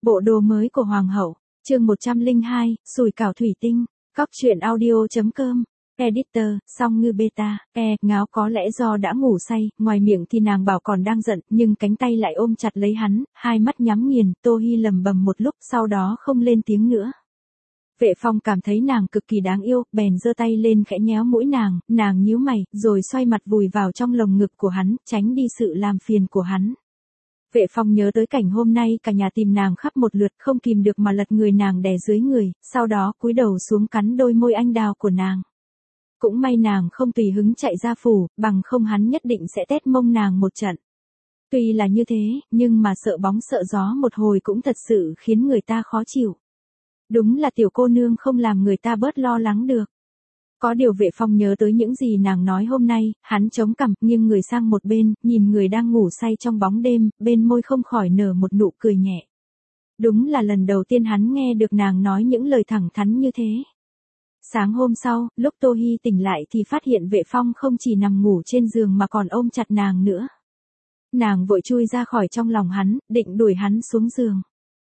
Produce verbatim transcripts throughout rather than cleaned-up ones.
Bộ đồ mới của Hoàng hậu, chương một trăm lẻ hai, sủi cảo thủy tinh, Cóc truyện audio.com, Editor, Song Ngư Beta, E, ngáo có lẽ do đã ngủ say, ngoài miệng thì nàng bảo còn đang giận, nhưng cánh tay lại ôm chặt lấy hắn, hai mắt nhắm nghiền, Tô Hi lầm bầm một lúc sau đó không lên tiếng nữa. Vệ Phong cảm thấy nàng cực kỳ đáng yêu, bèn giơ tay lên khẽ nhéo mũi nàng, nàng nhíu mày, rồi xoay mặt vùi vào trong lồng ngực của hắn, tránh đi sự làm phiền của hắn. Vệ Phong nhớ tới cảnh hôm nay cả nhà tìm nàng khắp một lượt, không kìm được mà lật người nàng đè dưới người, sau đó cúi đầu xuống cắn đôi môi anh đào của nàng. Cũng may nàng không tùy hứng chạy ra phủ, bằng không hắn nhất định sẽ tét mông nàng một trận. Tuy là như thế, nhưng mà sợ bóng sợ gió một hồi cũng thật sự khiến người ta khó chịu. Đúng là tiểu cô nương không làm người ta bớt lo lắng được. Có điều Vệ Phong nhớ tới những gì nàng nói hôm nay, hắn chống cằm, nghiêng người sang một bên, nhìn người đang ngủ say trong bóng đêm, bên môi không khỏi nở một nụ cười nhẹ. Đúng là lần đầu tiên hắn nghe được nàng nói những lời thẳng thắn như thế. Sáng hôm sau, lúc Tô Hi tỉnh lại thì phát hiện Vệ Phong không chỉ nằm ngủ trên giường mà còn ôm chặt nàng nữa. Nàng vội chui ra khỏi trong lòng hắn, định đuổi hắn xuống giường.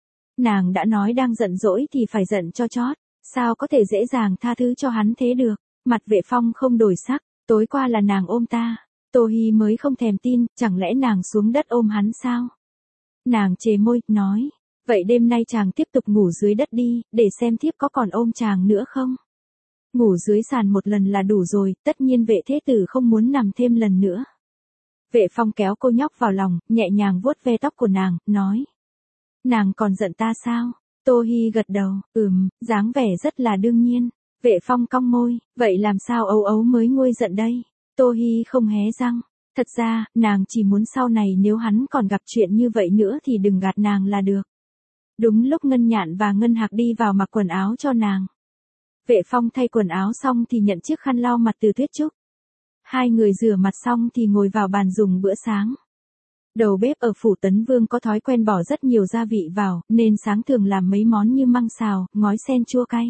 Nàng đã nói đang giận dỗi thì phải giận cho chót, sao có thể dễ dàng tha thứ cho hắn thế được. Mặt Vệ Phong không đổi sắc, tối qua là nàng ôm ta. Tô Hi mới không thèm tin, chẳng lẽ nàng xuống đất ôm hắn sao? Nàng chề môi, nói, vậy đêm nay chàng tiếp tục ngủ dưới đất đi, để xem thiếp có còn ôm chàng nữa không? Ngủ dưới sàn một lần là đủ rồi, tất nhiên Vệ thế tử không muốn nằm thêm lần nữa. Vệ Phong kéo cô nhóc vào lòng, nhẹ nhàng vuốt ve tóc của nàng, nói, nàng còn giận ta sao? Tô Hi gật đầu, ừm, dáng vẻ rất là đương nhiên. Vệ Phong cong môi, vậy làm sao ấu ấu mới nguôi giận đây? Tô Hi không hé răng. Thật ra, nàng chỉ muốn sau này nếu hắn còn gặp chuyện như vậy nữa thì đừng gạt nàng là được. Đúng lúc Ngân Nhạn và Ngân Hạc đi vào mặc quần áo cho nàng. Vệ Phong thay quần áo xong thì nhận chiếc khăn lau mặt từ Tuyết Trúc. Hai người rửa mặt xong thì ngồi vào bàn dùng bữa sáng. Đầu bếp ở phủ Tấn Vương có thói quen bỏ rất nhiều gia vị vào, nên sáng thường làm mấy món như măng xào, ngói sen chua cay.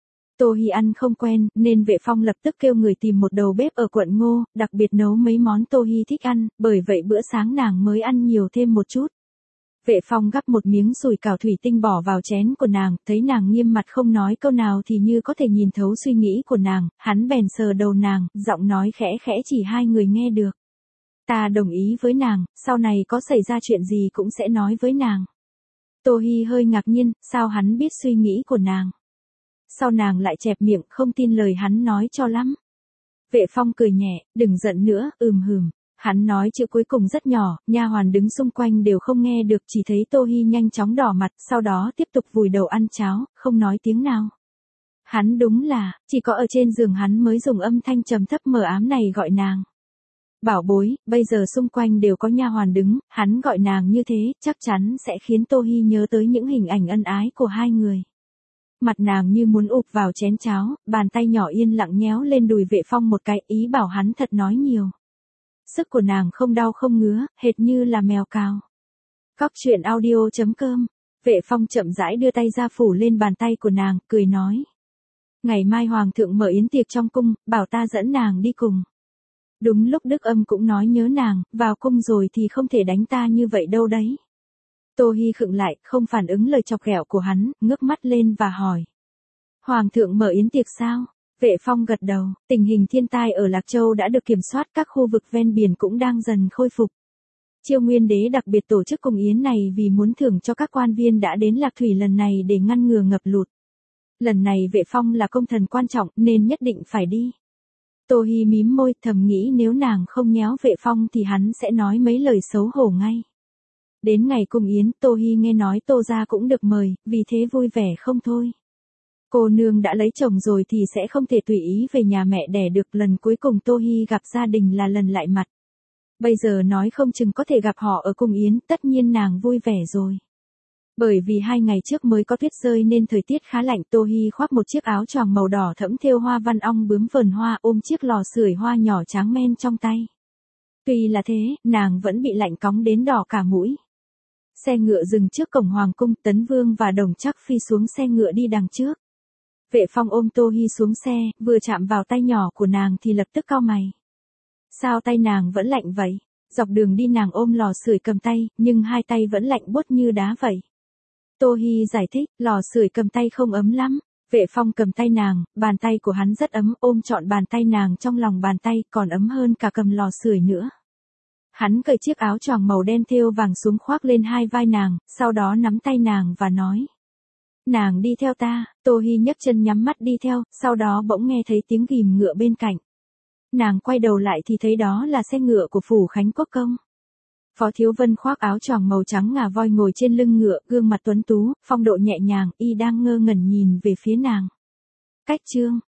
Tô Hi ăn không quen, nên Vệ Phong lập tức kêu người tìm một đầu bếp ở quận Ngô, đặc biệt nấu mấy món Tô Hi thích ăn, bởi vậy bữa sáng nàng mới ăn nhiều thêm một chút. Vệ Phong gắp một miếng sủi cảo thủy tinh bỏ vào chén của nàng, thấy nàng nghiêm mặt không nói câu nào thì như có thể nhìn thấu suy nghĩ của nàng, hắn bèn sờ đầu nàng, giọng nói khẽ khẽ chỉ hai người nghe được. Ta đồng ý với nàng, sau này có xảy ra chuyện gì cũng sẽ nói với nàng. Tô Hi hơi ngạc nhiên, sao hắn biết suy nghĩ của nàng? Sau nàng lại chẹp miệng, không tin lời hắn nói cho lắm. Vệ Phong cười nhẹ, đừng giận nữa, ừm hừm. Hắn nói chữ cuối cùng rất nhỏ, nha hoàn đứng xung quanh đều không nghe được, chỉ thấy Tô Hi nhanh chóng đỏ mặt, sau đó tiếp tục vùi đầu ăn cháo, không nói tiếng nào. Hắn đúng là, chỉ có ở trên giường hắn mới dùng âm thanh trầm thấp mờ ám này gọi nàng. Bảo bối, bây giờ xung quanh đều có nha hoàn đứng, hắn gọi nàng như thế, chắc chắn sẽ khiến Tô Hi nhớ tới những hình ảnh ân ái của hai người. Mặt nàng như muốn ụp vào chén cháo, bàn tay nhỏ yên lặng nhéo lên đùi Vệ Phong một cái, ý bảo hắn thật nói nhiều. Sức của nàng không đau không ngứa, hệt như là mèo cào. Cóc truyện audio.com, Vệ Phong chậm rãi đưa tay ra phủ lên bàn tay của nàng, cười nói. Ngày mai Hoàng thượng mở yến tiệc trong cung, bảo ta dẫn nàng đi cùng. Đúng lúc Đức Âm cũng nói nhớ nàng, vào cung rồi thì không thể đánh ta như vậy đâu đấy. Tô Hi khựng lại, không phản ứng lời chọc ghẹo của hắn, ngước mắt lên và hỏi. Hoàng thượng mở yến tiệc sao? Vệ Phong gật đầu, tình hình thiên tai ở Lạc Châu đã được kiểm soát, các khu vực ven biển cũng đang dần khôi phục. Chiêu Nguyên Đế đặc biệt tổ chức cung yến này vì muốn thưởng cho các quan viên đã đến Lạc Thủy lần này để ngăn ngừa ngập lụt. Lần này Vệ Phong là công thần quan trọng nên nhất định phải đi. Tô Hi mím môi, thầm nghĩ nếu nàng không nhéo Vệ Phong thì hắn sẽ nói mấy lời xấu hổ ngay. Đến ngày cung yến, Tô Hi nghe nói Tô gia cũng được mời, vì thế vui vẻ không thôi. Cô nương đã lấy chồng rồi thì sẽ không thể tùy ý về nhà mẹ đẻ được, lần cuối cùng Tô Hi gặp gia đình là lần lại mặt. Bây giờ nói không chừng có thể gặp họ ở cung yến, tất nhiên nàng vui vẻ rồi. Bởi vì hai ngày trước mới có tuyết rơi nên thời tiết khá lạnh, Tô Hi khoác một chiếc áo choàng màu đỏ thẫm thêu hoa văn ong bướm vờn hoa, ôm chiếc lò sưởi hoa nhỏ tráng men trong tay. Tuy là thế, nàng vẫn bị lạnh cóng đến đỏ cả mũi. Xe ngựa dừng trước cổng Hoàng cung, Tấn Vương và Đồng Trác Phi xuống xe ngựa đi đằng trước. Vệ Phong ôm Tô Hi xuống xe, vừa chạm vào tay nhỏ của nàng thì lập tức cau mày. Sao tay nàng vẫn lạnh vậy? Dọc đường đi nàng ôm lò sưởi cầm tay, nhưng hai tay vẫn lạnh buốt như đá vậy. Tô Hi giải thích, lò sưởi cầm tay không ấm lắm. Vệ Phong cầm tay nàng, bàn tay của hắn rất ấm, ôm trọn bàn tay nàng trong lòng bàn tay, còn ấm hơn cả cầm lò sưởi nữa. Hắn cởi chiếc áo choàng màu đen thêu vàng xuống khoác lên hai vai nàng, sau đó nắm tay nàng và nói. Nàng đi theo ta. Tô Hi nhấc chân nhắm mắt đi theo, sau đó bỗng nghe thấy tiếng ghìm ngựa bên cạnh. Nàng quay đầu lại thì thấy đó là xe ngựa của phủ Khánh Quốc công. Phó Thiếu Vân khoác áo choàng màu trắng ngà voi ngồi trên lưng ngựa, gương mặt tuấn tú, phong độ nhẹ nhàng, y đang ngơ ngẩn nhìn về phía nàng. Cách chương